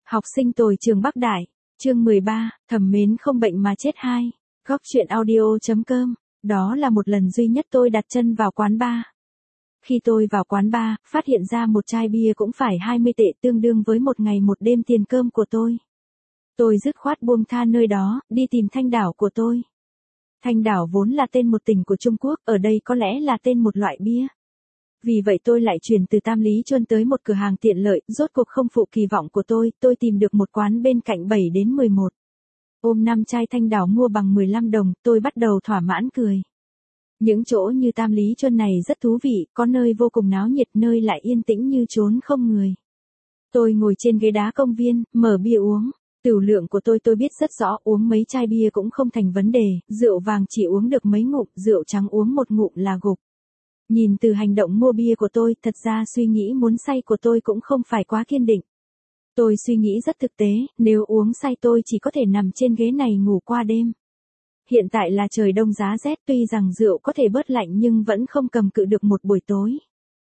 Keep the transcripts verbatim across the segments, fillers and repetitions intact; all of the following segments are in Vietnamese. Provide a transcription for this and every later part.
Học sinh tồi trường Bắc Đại, chương mười ba, thầm mến không bệnh mà chết hai. Góc truyện audio.com, đó là một lần duy nhất tôi đặt chân vào quán bar. Khi tôi vào quán bar, phát hiện ra một chai bia cũng phải hai mươi tệ, tương đương với một ngày một đêm tiền cơm của tôi. Tôi dứt khoát buông tha nơi đó, đi tìm Thanh Đảo của tôi. Thanh Đảo vốn là tên một tỉnh của Trung Quốc, ở đây có lẽ là tên một loại bia. Vì vậy tôi lại chuyển từ Tam Lý Chuân tới một cửa hàng tiện lợi, rốt cuộc không phụ kỳ vọng của tôi, tôi tìm được một quán bên cạnh bảy đến mười một. Ôm năm chai Thanh Đảo mua bằng mười lăm đồng, tôi bắt đầu thỏa mãn cười. Những chỗ như Tam Lý Chuân này rất thú vị, có nơi vô cùng náo nhiệt, nơi lại yên tĩnh như chốn không người. Tôi ngồi trên ghế đá công viên, mở bia uống. Tửu lượng của tôi tôi biết rất rõ, uống mấy chai bia cũng không thành vấn đề, rượu vàng chỉ uống được mấy ngụm, rượu trắng uống một ngụm là gục. Nhìn từ hành động mua bia của tôi, thật ra suy nghĩ muốn say của tôi cũng không phải quá kiên định. Tôi suy nghĩ rất thực tế, nếu uống say tôi chỉ có thể nằm trên ghế này ngủ qua đêm. Hiện tại là trời đông giá rét, tuy rằng rượu có thể bớt lạnh nhưng vẫn không cầm cự được một buổi tối.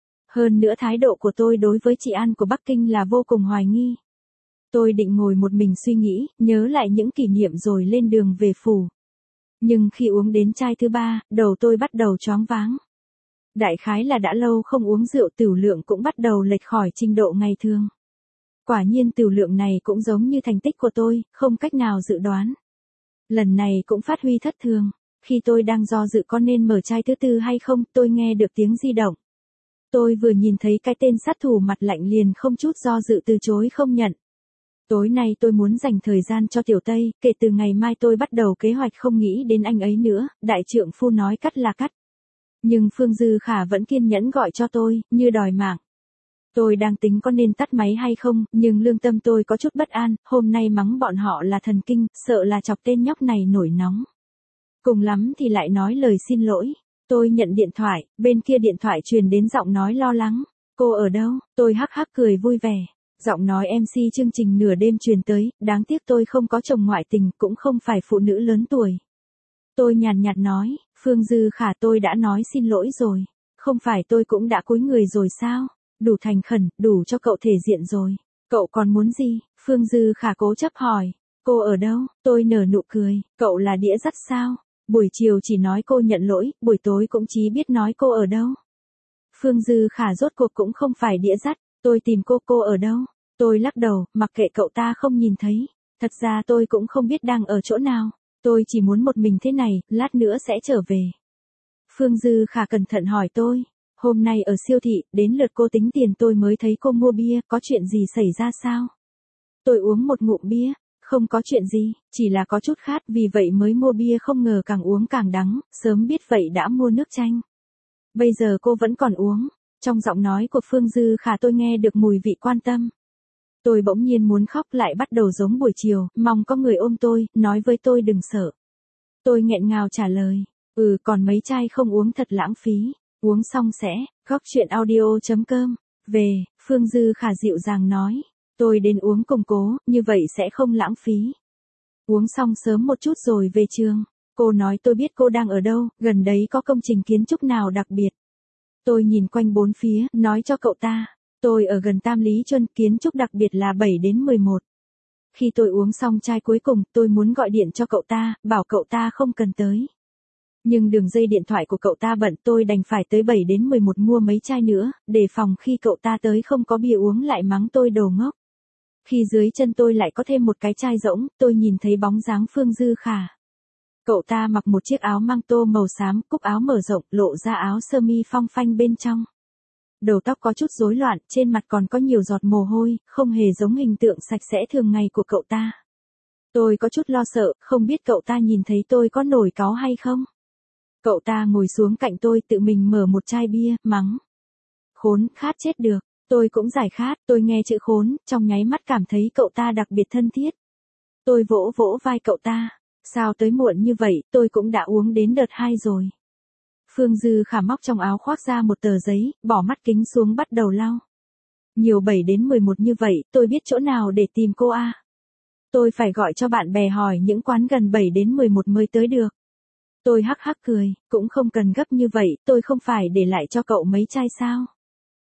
Hơn nữa thái độ của tôi đối với chị An của Bắc Kinh là vô cùng hoài nghi. Tôi định ngồi một mình suy nghĩ, nhớ lại những kỷ niệm rồi lên đường về phủ. Nhưng khi uống đến chai thứ ba, đầu tôi bắt đầu choáng váng. Đại khái là đã lâu không uống rượu, tửu lượng cũng bắt đầu lệch khỏi trình độ ngày thường. Quả nhiên tửu lượng này cũng giống như thành tích của tôi, không cách nào dự đoán. Lần này cũng phát huy thất thường. Khi tôi đang do dự có nên mở chai thứ tư hay không, tôi nghe được tiếng di động. Tôi vừa nhìn thấy cái tên sát thủ mặt lạnh liền không chút do dự từ chối không nhận. Tối nay tôi muốn dành thời gian cho Tiểu Tây, kể từ ngày mai tôi bắt đầu kế hoạch không nghĩ đến anh ấy nữa, đại trượng phu nói cắt là cắt. Nhưng Phương Dư Khả vẫn kiên nhẫn gọi cho tôi, như đòi mạng. Tôi đang tính có nên tắt máy hay không, nhưng lương tâm tôi có chút bất an, hôm nay mắng bọn họ là thần kinh, sợ là chọc tên nhóc này nổi nóng. Cùng lắm thì lại nói lời xin lỗi. Tôi nhận điện thoại, bên kia điện thoại truyền đến giọng nói lo lắng. Cô ở đâu? Tôi hắc hắc cười vui vẻ. Giọng nói em xê chương trình nửa đêm truyền tới, đáng tiếc tôi không có chồng ngoại tình, cũng không phải phụ nữ lớn tuổi. Tôi nhàn nhạt nói, Phương Dư Khả tôi đã nói xin lỗi rồi. Không phải tôi cũng đã cúi người rồi sao? Đủ thành khẩn, đủ cho cậu thể diện rồi. Cậu còn muốn gì? Phương Dư Khả cố chấp hỏi. Cô ở đâu? Tôi nở nụ cười. Cậu là đĩa dắt sao? Buổi chiều chỉ nói cô nhận lỗi, buổi tối cũng chỉ biết nói cô ở đâu. Phương Dư Khả rốt cuộc cũng không phải đĩa dắt. Tôi tìm cô, cô ở đâu? Tôi lắc đầu, mặc kệ cậu ta không nhìn thấy. Thật ra tôi cũng không biết đang ở chỗ nào. Tôi chỉ muốn một mình thế này, lát nữa sẽ trở về. Phương Dư Khả cẩn thận hỏi tôi. Hôm nay ở siêu thị, đến lượt cô tính tiền tôi mới thấy cô mua bia, có chuyện gì xảy ra sao? Tôi uống một ngụm bia, không có chuyện gì, chỉ là có chút khát, vì vậy mới mua bia, không ngờ càng uống càng đắng, sớm biết vậy đã mua nước chanh. Bây giờ cô vẫn còn uống. Trong giọng nói của Phương Dư Khả tôi nghe được mùi vị quan tâm. Tôi bỗng nhiên muốn khóc lại, bắt đầu giống buổi chiều, mong có người ôm tôi, nói với tôi đừng sợ. Tôi nghẹn ngào trả lời, ừ còn mấy chai không uống thật lãng phí, uống xong sẽ, góc truyện audio.com, về, Phương Dư Khả dịu dàng nói, tôi đến uống cùng cố, như vậy sẽ không lãng phí. Uống xong sớm một chút rồi về trường, cô nói tôi biết cô đang ở đâu, gần đấy có công trình kiến trúc nào đặc biệt. Tôi nhìn quanh bốn phía, nói cho cậu ta, tôi ở gần Tam Lý Chuân, kiến trúc đặc biệt là bảy đến mười một. Khi tôi uống xong chai cuối cùng, tôi muốn gọi điện cho cậu ta, bảo cậu ta không cần tới. Nhưng đường dây điện thoại của cậu ta bận, tôi đành phải tới bảy đến mười một mua mấy chai nữa, để phòng khi cậu ta tới không có bia uống lại mắng tôi đồ ngốc. Khi dưới chân tôi lại có thêm một cái chai rỗng, tôi nhìn thấy bóng dáng Phương Dư Khả. Cậu ta mặc một chiếc áo măng tô màu xám, cúc áo mở rộng, lộ ra áo sơ mi phong phanh bên trong. Đầu tóc có chút rối loạn, trên mặt còn có nhiều giọt mồ hôi, không hề giống hình tượng sạch sẽ thường ngày của cậu ta. Tôi có chút lo sợ, không biết cậu ta nhìn thấy tôi có nổi cáu hay không. Cậu ta ngồi xuống cạnh tôi, tự mình mở một chai bia, mắng. Khốn, khát chết được. Tôi cũng giải khát, tôi nghe chữ khốn, trong nháy mắt cảm thấy cậu ta đặc biệt thân thiết. Tôi vỗ vỗ vai cậu ta. Sao tới muộn như vậy, tôi cũng đã uống đến đợt hai rồi. Phương Dư Khả móc trong áo khoác ra một tờ giấy, bỏ mắt kính xuống bắt đầu lau. Nhiều bảy đến mười một như vậy, tôi biết chỗ nào để tìm cô a? Tôi phải gọi cho bạn bè hỏi những quán gần bảy đến mười một mới tới được. Tôi hắc hắc cười, cũng không cần gấp như vậy, tôi không phải để lại cho cậu mấy chai sao?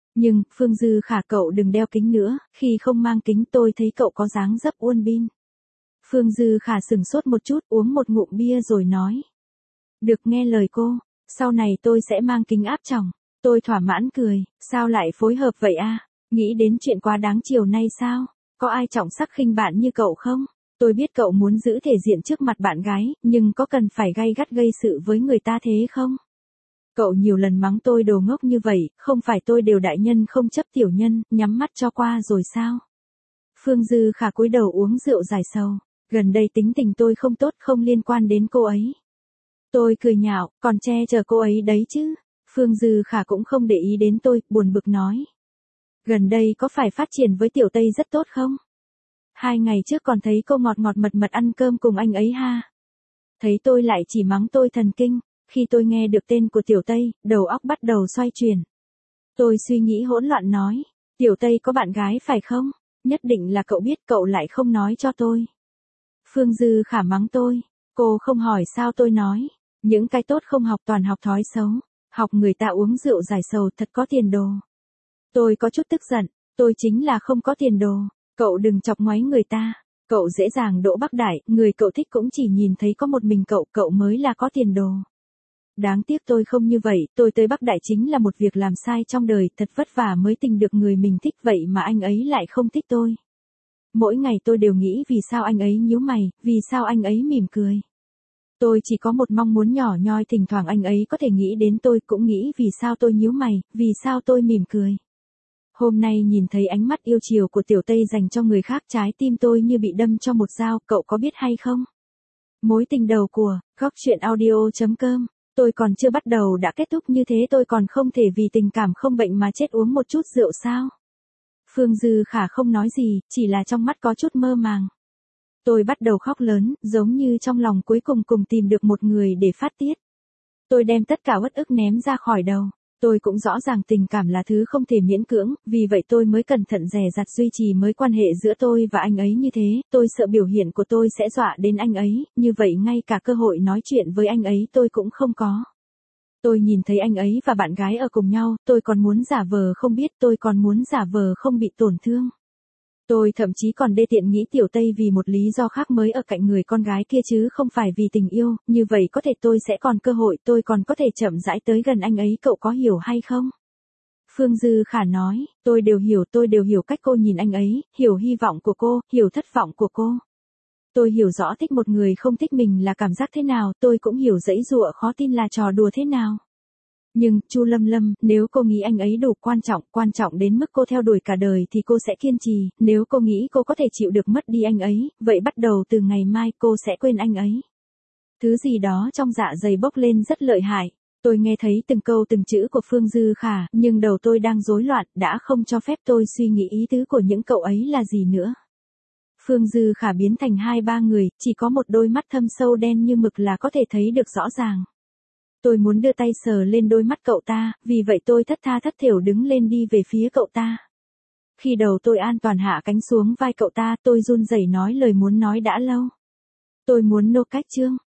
Nhưng, Phương Dư Khả cậu đừng đeo kính nữa, khi không mang kính tôi thấy cậu có dáng dấp uôn bin. Phương Dư Khả sửng sốt một chút, uống một ngụm bia rồi nói. Được, nghe lời cô, sau này tôi sẽ mang kính áp tròng. Tôi thỏa mãn cười, sao lại phối hợp vậy a? Nghĩ đến chuyện quá đáng chiều nay sao? Có ai trọng sắc khinh bạn như cậu không? Tôi biết cậu muốn giữ thể diện trước mặt bạn gái, nhưng có cần phải gay gắt gây sự với người ta thế không? Cậu nhiều lần mắng tôi đồ ngốc như vậy, không phải tôi đều đại nhân không chấp tiểu nhân, nhắm mắt cho qua rồi sao? Phương Dư Khả cúi đầu uống rượu giải sầu, gần đây tính tình tôi không tốt, không liên quan đến cô ấy. Tôi cười nhạo, còn che chở cô ấy đấy chứ. Phương Dư Khả cũng không để ý đến tôi, buồn bực nói. Gần đây có phải phát triển với Tiểu Tây rất tốt không? Hai ngày trước còn thấy cô ngọt ngọt mật mật ăn cơm cùng anh ấy ha. Thấy tôi lại chỉ mắng tôi thần kinh, khi tôi nghe được tên của Tiểu Tây, đầu óc bắt đầu xoay chuyển. Tôi suy nghĩ hỗn loạn nói, Tiểu Tây có bạn gái phải không? Nhất định là cậu biết, cậu lại không nói cho tôi. Phương Dư Khả mắng tôi, cô không hỏi sao tôi nói, những cái tốt không học toàn học thói xấu, học người ta uống rượu giải sầu thật có tiền đồ. Tôi có chút tức giận, tôi chính là không có tiền đồ, cậu đừng chọc ngoáy người ta, cậu dễ dàng đỗ Bắc Đại, người cậu thích cũng chỉ nhìn thấy có một mình cậu, cậu mới là có tiền đồ. Đáng tiếc tôi không như vậy, tôi tới Bắc Đại chính là một việc làm sai trong đời, thật vất vả mới tìm được người mình thích vậy mà anh ấy lại không thích tôi. Mỗi ngày tôi đều nghĩ vì sao anh ấy nhíu mày, vì sao anh ấy mỉm cười. Tôi chỉ có một mong muốn nhỏ nhoi, thỉnh thoảng anh ấy có thể nghĩ đến tôi, cũng nghĩ vì sao tôi nhíu mày, vì sao tôi mỉm cười. Hôm nay nhìn thấy ánh mắt yêu chiều của Tiểu Tây dành cho người khác, trái tim tôi như bị đâm cho một dao, cậu có biết hay không? Mối tình đầu của góc truyện audio chấm com. Tôi còn chưa bắt đầu đã kết thúc như thế, tôi còn không thể vì tình cảm không bệnh mà chết uống một chút rượu sao? Phương Dư Khả không nói gì, chỉ là trong mắt có chút mơ màng. Tôi bắt đầu khóc lớn, giống như trong lòng cuối cùng cùng tìm được một người để phát tiết. Tôi đem tất cả uất ức ném ra khỏi đầu. Tôi cũng rõ ràng tình cảm là thứ không thể miễn cưỡng, vì vậy tôi mới cẩn thận dè dặt duy trì mối quan hệ giữa tôi và anh ấy như thế, tôi sợ biểu hiện của tôi sẽ dọa đến anh ấy, như vậy ngay cả cơ hội nói chuyện với anh ấy tôi cũng không có. Tôi nhìn thấy anh ấy và bạn gái ở cùng nhau, tôi còn muốn giả vờ không biết, tôi còn muốn giả vờ không bị tổn thương. Tôi thậm chí còn đê tiện nghĩ Tiểu Tây vì một lý do khác mới ở cạnh người con gái kia chứ không phải vì tình yêu, như vậy có thể tôi sẽ còn cơ hội, tôi còn có thể chậm rãi tới gần anh ấy, cậu có hiểu hay không? Phương Dư Khả nói, tôi đều hiểu, tôi đều hiểu cách cô nhìn anh ấy, hiểu hy vọng của cô, hiểu thất vọng của cô. Tôi hiểu rõ thích một người không thích mình là cảm giác thế nào, tôi cũng hiểu dãy dụa khó tin là trò đùa thế nào. Nhưng, Chu Lâm Lâm, nếu cô nghĩ anh ấy đủ quan trọng, quan trọng đến mức cô theo đuổi cả đời thì cô sẽ kiên trì, nếu cô nghĩ cô có thể chịu được mất đi anh ấy, vậy bắt đầu từ ngày mai cô sẽ quên anh ấy. Thứ gì đó trong dạ dày bốc lên rất lợi hại. Tôi nghe thấy từng câu từng chữ của Phương Dư Khả, nhưng đầu tôi đang rối loạn, đã không cho phép tôi suy nghĩ ý tứ của những cậu ấy là gì nữa. Phương Dư Khả biến thành hai ba người, chỉ có một đôi mắt thâm sâu đen như mực là có thể thấy được rõ ràng. Tôi muốn đưa tay sờ lên đôi mắt cậu ta, vì vậy tôi thất tha thất thểu đứng lên đi về phía cậu ta. Khi đầu tôi an toàn hạ cánh xuống vai cậu ta, tôi run rẩy nói lời muốn nói đã lâu. Tôi muốn nô cách trương,